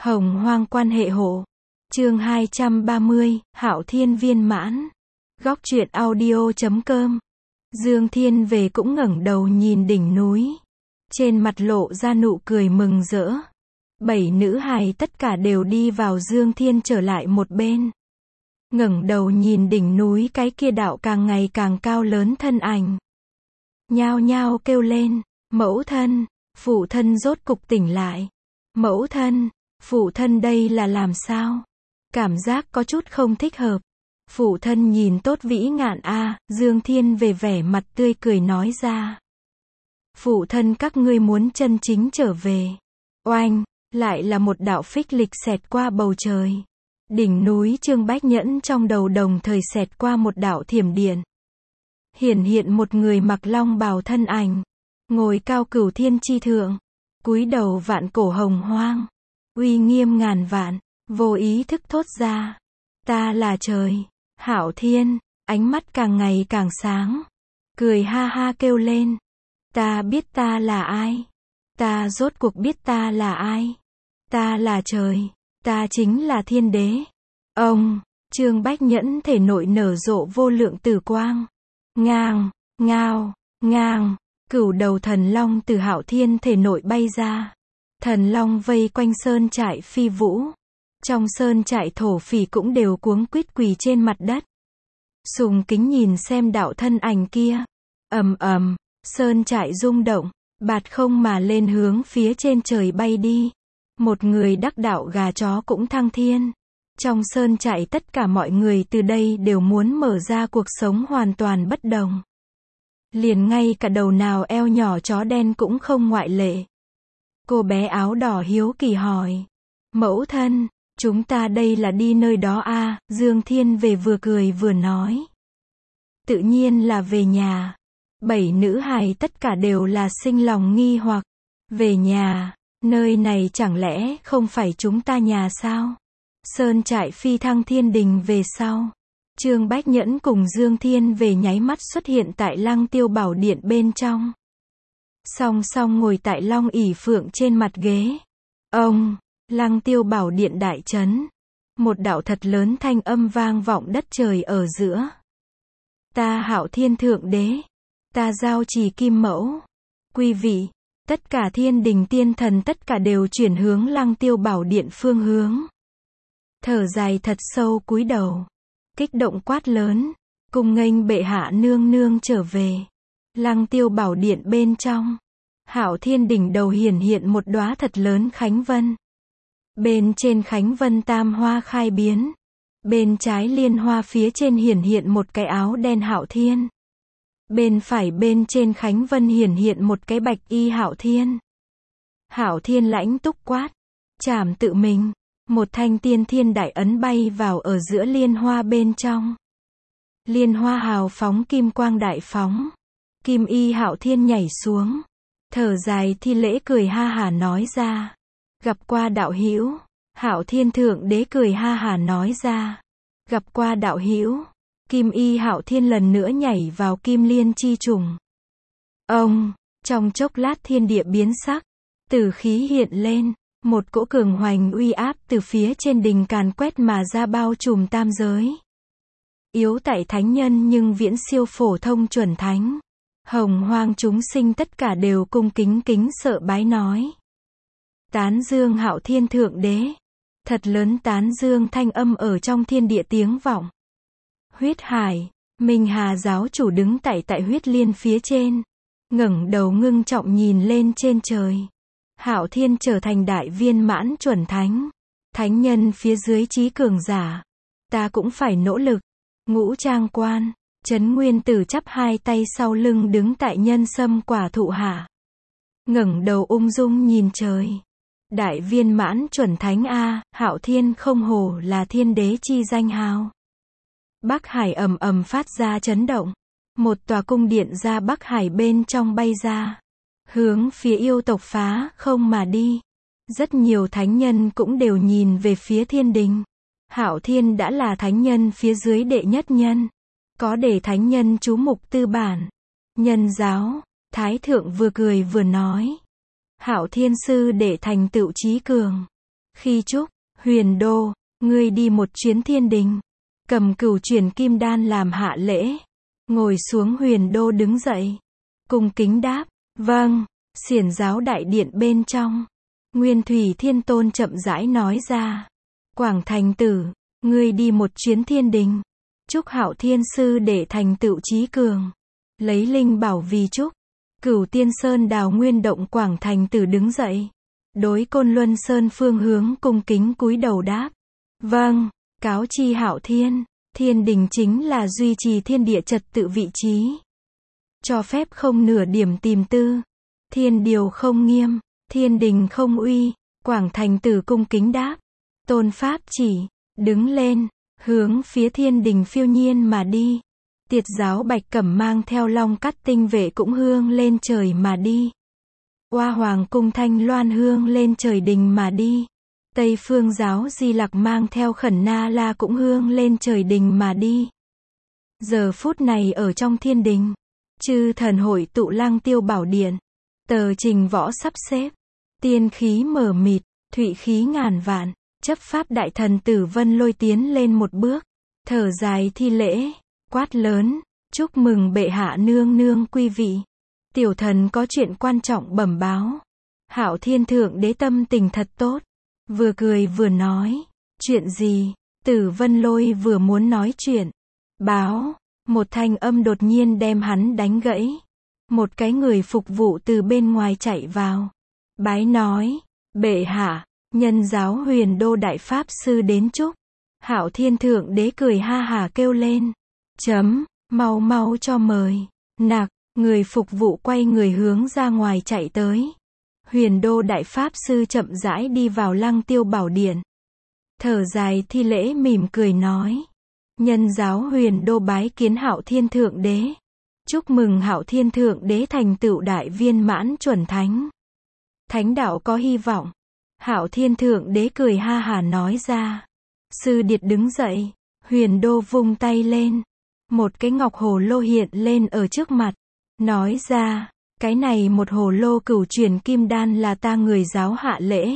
Hồng Hoang quan hệ hộ. Chương 230, Hạo Thiên viên mãn. Góc truyện audio.com. Dương Thiên về cũng ngẩng đầu nhìn đỉnh núi. Trên mặt lộ ra nụ cười mừng rỡ. 7 nữ hài tất cả đều đi vào, Dương Thiên trở lại một bên. Ngẩng đầu nhìn đỉnh núi cái kia đạo càng ngày càng cao lớn thân ảnh. Nhao nhao kêu lên, mẫu thân, phụ thân rốt cục tỉnh lại. Mẫu thân, phụ thân đây là làm sao? Cảm giác có chút không thích hợp. Phụ thân nhìn tốt vĩ ngạn a, Dương Thiên về vẻ mặt tươi cười nói ra. Phụ thân các ngươi muốn chân chính trở về. Oanh, lại là một đạo phích lịch xẹt qua bầu trời. Đỉnh núi Trương Bách Nhẫn trong đầu đồng thời xẹt qua một đạo thiểm điện. Hiển hiện một người mặc long bào thân ảnh, ngồi cao cửu thiên chi thượng, cúi đầu vạn cổ hồng hoang, uy nghiêm ngàn vạn, vô ý thức thốt ra, ta là trời. Hạo Thiên, ánh mắt càng ngày càng sáng, cười ha ha kêu lên, ta biết ta là ai, ta rốt cuộc biết ta là ai, ta là trời, ta chính là thiên đế. Ông, Trương Bách Nhẫn thể nội nở rộ vô lượng tử quang. Ngang, ngao, ngang, cửu đầu thần long từ Hạo Thiên thể nội bay ra. Thần long vây quanh sơn trại phi vũ. Trong sơn trại thổ phỉ cũng đều cuống quýt quỳ trên mặt đất. Sùng kính nhìn xem đạo thân ảnh kia. Ầm ầm, sơn trại rung động, bạt không mà lên hướng phía trên trời bay đi. Một người đắc đạo gà chó cũng thăng thiên. Trong sơn trại tất cả mọi người từ đây đều muốn mở ra cuộc sống hoàn toàn bất đồng. Liền ngay cả đầu nào eo nhỏ chó đen cũng không ngoại lệ. Cô bé áo đỏ hiếu kỳ hỏi. Mẫu thân, chúng ta đây là đi nơi đó a? Dương Thiên về vừa cười vừa nói. Tự nhiên là về nhà. 7 nữ hài tất cả đều là sinh lòng nghi hoặc. Về nhà, nơi này chẳng lẽ không phải chúng ta nhà sao? Sơn trại phi thăng thiên đình về sau. Trương Bách Nhẫn cùng Dương Thiên về nháy mắt xuất hiện tại Lăng Tiêu Bảo Điện bên trong. Song song ngồi tại long ỷ phượng trên mặt ghế. Ông, Lăng Tiêu Bảo Điện đại trấn. Một đạo thật lớn thanh âm vang vọng đất trời ở giữa. Ta Hạo Thiên Thượng Đế. Ta giao trì Kim Mẫu. Quý vị, tất cả thiên đình tiên thần tất cả đều chuyển hướng Lăng Tiêu Bảo Điện phương hướng. Thở dài thật sâu cúi đầu. Kích động quát lớn. Cùng nghênh bệ hạ nương nương trở về. Lăng Tiêu Bảo Điện bên trong. Hạo Thiên đỉnh đầu hiển hiện một đóa thật lớn khánh vân. Bên trên khánh vân tam hoa khai biến. Bên trái liên hoa phía trên hiển hiện một cái áo đen Hạo Thiên. Bên phải bên trên khánh vân hiển hiện một cái bạch y Hạo Thiên. Hạo Thiên lãnh túc quát. Trảm tự mình. Một thanh tiên thiên đại ấn bay vào ở giữa liên hoa bên trong. Liên hoa hào phóng kim quang đại phóng. Kim y Hạo Thiên nhảy xuống. Thở dài thi lễ cười ha hả nói ra. Gặp qua đạo hữu. Hạo Thiên Thượng Đế cười ha hả nói ra. Gặp qua đạo hữu. Kim y Hạo Thiên lần nữa nhảy vào kim liên chi trùng. Ông, trong chốc lát thiên địa biến sắc. Tử khí hiện lên. Một cỗ cường hoành uy áp từ phía trên đỉnh càn quét mà ra bao trùm tam giới. Yếu tại thánh nhân nhưng viễn siêu phổ thông chuẩn thánh. Hồng hoang chúng sinh tất cả đều cung kính kính sợ bái nói. Tán dương Hạo Thiên Thượng Đế. Thật lớn tán dương thanh âm ở trong thiên địa tiếng vọng. Huyết Hải, Minh Hà giáo chủ đứng tại huyết liên phía trên. Ngẩng đầu ngưng trọng nhìn lên trên trời. Hạo Thiên trở thành đại viên mãn chuẩn thánh. Thánh nhân phía dưới trí cường giả. Ta cũng phải nỗ lực. Ngũ Trang Quan, Trấn Nguyên Tử chắp hai tay sau lưng đứng tại nhân sâm quả thụ hạ. Ngẩng đầu ung dung nhìn trời. Đại viên mãn chuẩn thánh a, Hạo Thiên không hổ là thiên đế chi danh hào. Bắc Hải ầm ầm phát ra chấn động. Một tòa cung điện ra Bắc Hải bên trong bay ra. Hướng phía yêu tộc phá không mà đi. Rất nhiều thánh nhân cũng đều nhìn về phía thiên đình. Hạo Thiên đã là thánh nhân phía dưới đệ nhất nhân. Có để thánh nhân chú mục tư bản. Nhân giáo, Thái Thượng vừa cười vừa nói. Hạo Thiên sư đệ thành tựu trí cường. Khi chúc, Huyền Đô, ngươi đi một chuyến thiên đình. Cầm Cửu Chuyển Kim Đan làm hạ lễ. Ngồi xuống Huyền Đô đứng dậy. Cung kính đáp, vâng. Xiển giáo đại điện bên trong. Nguyên Thủy Thiên Tôn chậm rãi nói ra. Quảng Thành Tử, ngươi đi một chuyến thiên đình. Chúc Hạo Thiên Sư để thành tựu trí cường. Lấy linh bảo vì chúc. Cửu Tiên Sơn Đào Nguyên Động Quảng Thành Tử đứng dậy. Đối Côn Luân Sơn phương hướng cung kính cúi đầu đáp. Vâng, cáo chi Hạo Thiên. Thiên đình chính là duy trì thiên địa trật tự vị trí. Cho phép không nửa điểm tìm tư. Thiên điều không nghiêm, thiên đình không uy. Quảng Thành Tử cung kính đáp. Tôn pháp chỉ, đứng lên, hướng phía thiên đình phiêu nhiên mà đi. Tiệt giáo Bạch Cẩm mang theo Long Cắt tinh vệ cũng hương lên trời mà đi. Oa Hoàng cung Thanh Loan hương lên trời đình mà đi. Tây Phương giáo Di Lặc mang theo Khẩn Na La cũng hương lên trời đình mà đi. Giờ phút này ở trong thiên đình, chư thần hội tụ Lăng Tiêu Bảo Điện. Tờ trình võ sắp xếp, tiên khí mờ mịt, thụy khí ngàn vạn. Chấp pháp đại thần Tử Vân Lôi tiến lên một bước, thở dài thi lễ, quát lớn, chúc mừng bệ hạ nương nương quý vị. Tiểu thần có chuyện quan trọng bẩm báo. Hạo Thiên Thượng Đế tâm tình thật tốt, vừa cười vừa nói, chuyện gì? Tử Vân Lôi vừa muốn nói chuyện, báo, một thanh âm đột nhiên đem hắn đánh gãy. Một cái người phục vụ từ bên ngoài chạy vào, bái nói, bệ hạ, Nhân giáo Huyền Đô Đại Pháp Sư đến chúc. Hạo Thiên Thượng Đế cười ha hả kêu lên, mau mau cho mời. Nặc, người phục vụ quay người hướng ra ngoài chạy tới. Huyền Đô Đại Pháp Sư chậm rãi đi vào Lăng Tiêu Bảo Điện. Thở dài thi lễ mỉm cười nói, nhân giáo Huyền Đô bái kiến Hạo Thiên Thượng Đế. Chúc mừng Hạo Thiên Thượng Đế thành tựu đại viên mãn chuẩn thánh. Thánh đạo có hy vọng. Hạo Thiên Thượng Đế cười ha hả nói ra. Sư điệt đứng dậy, Huyền Đô vung tay lên. Một cái ngọc hồ lô hiện lên ở trước mặt. Nói ra, cái này một hồ lô Cửu Chuyển Kim Đan là ta người giáo hạ lễ.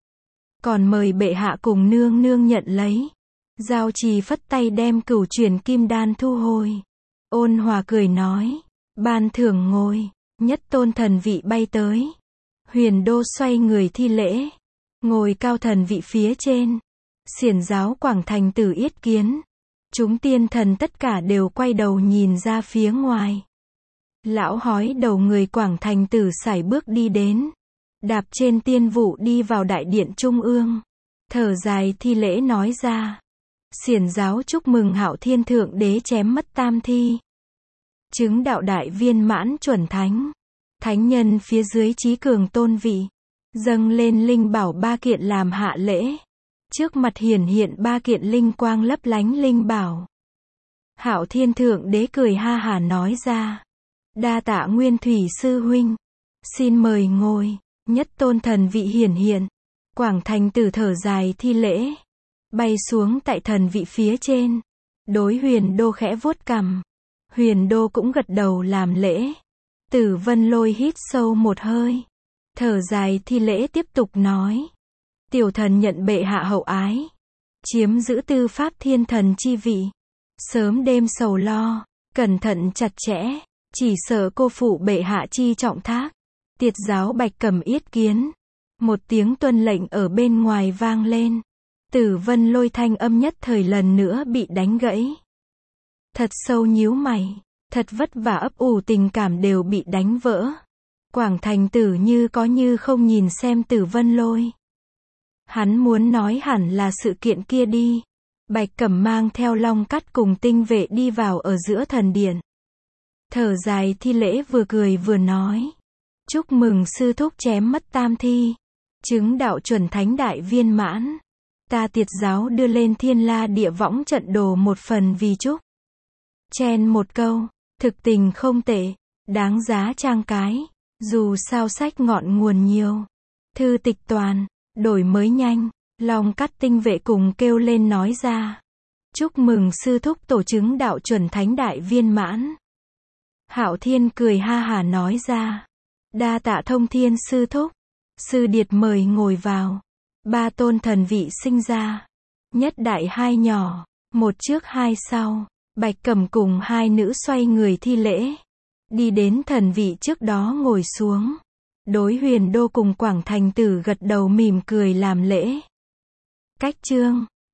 Còn mời bệ hạ cùng nương nương nhận lấy. Giao Trì phất tay đem Cửu Chuyển Kim Đan thu hồi. Ôn hòa cười nói, ban thưởng ngồi. Nhất tôn thần vị bay tới. Huyền Đô xoay người thi lễ. Ngồi cao thần vị phía trên. Xiển giáo Quảng Thành Tử yết kiến. Chúng tiên thần tất cả đều quay đầu nhìn ra phía ngoài. Lão hói đầu người Quảng Thành Tử sải bước đi đến. Đạp trên tiên vụ đi vào đại điện trung ương. Thở dài thi lễ nói ra. Xiển giáo chúc mừng Hạo Thiên Thượng Đế chém mất tam thi. Chứng đạo đại viên mãn chuẩn thánh. Thánh nhân phía dưới trí cường tôn vị. Dâng lên linh bảo 3 kiện làm hạ lễ. Trước mặt hiển hiện 3 kiện linh quang lấp lánh linh bảo. Hạo Thiên Thượng Đế cười ha hả nói ra. Đa tạ Nguyên Thủy Sư Huynh. Xin mời ngồi. Nhất tôn thần vị hiển hiện. Quảng Thành Tử thở dài thi lễ. Bay xuống tại thần vị phía trên. Đối Huyền Đô khẽ vuốt cằm. Huyền Đô cũng gật đầu làm lễ. Tử Vân Lôi hít sâu một hơi. Thở dài thi lễ tiếp tục nói. Tiểu thần nhận bệ hạ hậu ái. Chiếm giữ tư pháp thiên thần chi vị. Sớm đêm sầu lo. Cẩn thận chặt chẽ. Chỉ sợ cô phụ bệ hạ chi trọng thác. Tiệt giáo Bạch Cẩm yết kiến. Một tiếng tuân lệnh ở bên ngoài vang lên. Tử Vân Lôi thanh âm nhất thời lần nữa bị đánh gãy. Thật sâu nhíu mày. Thật vất vả ấp ủ tình cảm đều bị đánh vỡ. Quảng Thành Tử như có như không nhìn xem Tử Vân Lôi. Hắn muốn nói hẳn là sự kiện kia đi. Bạch Cẩm mang theo Long Cắt cùng tinh vệ đi vào ở giữa thần điện. Thở dài thi lễ vừa cười vừa nói. Chúc mừng sư thúc chém mất tam thi. Chứng đạo chuẩn thánh đại viên mãn. Ta tiệt giáo đưa lên Thiên La Địa Võng trận đồ một phần vì chúc. Chen một câu. Thực tình không tệ. Đáng giá trang cái. Dù sao sách ngọn nguồn nhiều. Thư tịch toàn. Đổi mới nhanh. Long Cắt tinh vệ cùng kêu lên nói ra. Chúc mừng sư thúc tổ chứng đạo chuẩn thánh đại viên mãn. Hạo Thiên cười ha hả nói ra. Đa tạ Thông Thiên sư thúc. Sư điệt mời ngồi vào. Ba tôn thần vị sinh ra. Nhất đại hai nhỏ. Một trước hai sau. Bạch Cẩm cùng hai nữ xoay người thi lễ. Đi đến thần vị trước đó ngồi xuống. Đối Huyền Đô cùng Quảng Thành Tử gật đầu mỉm cười làm lễ. Cách chương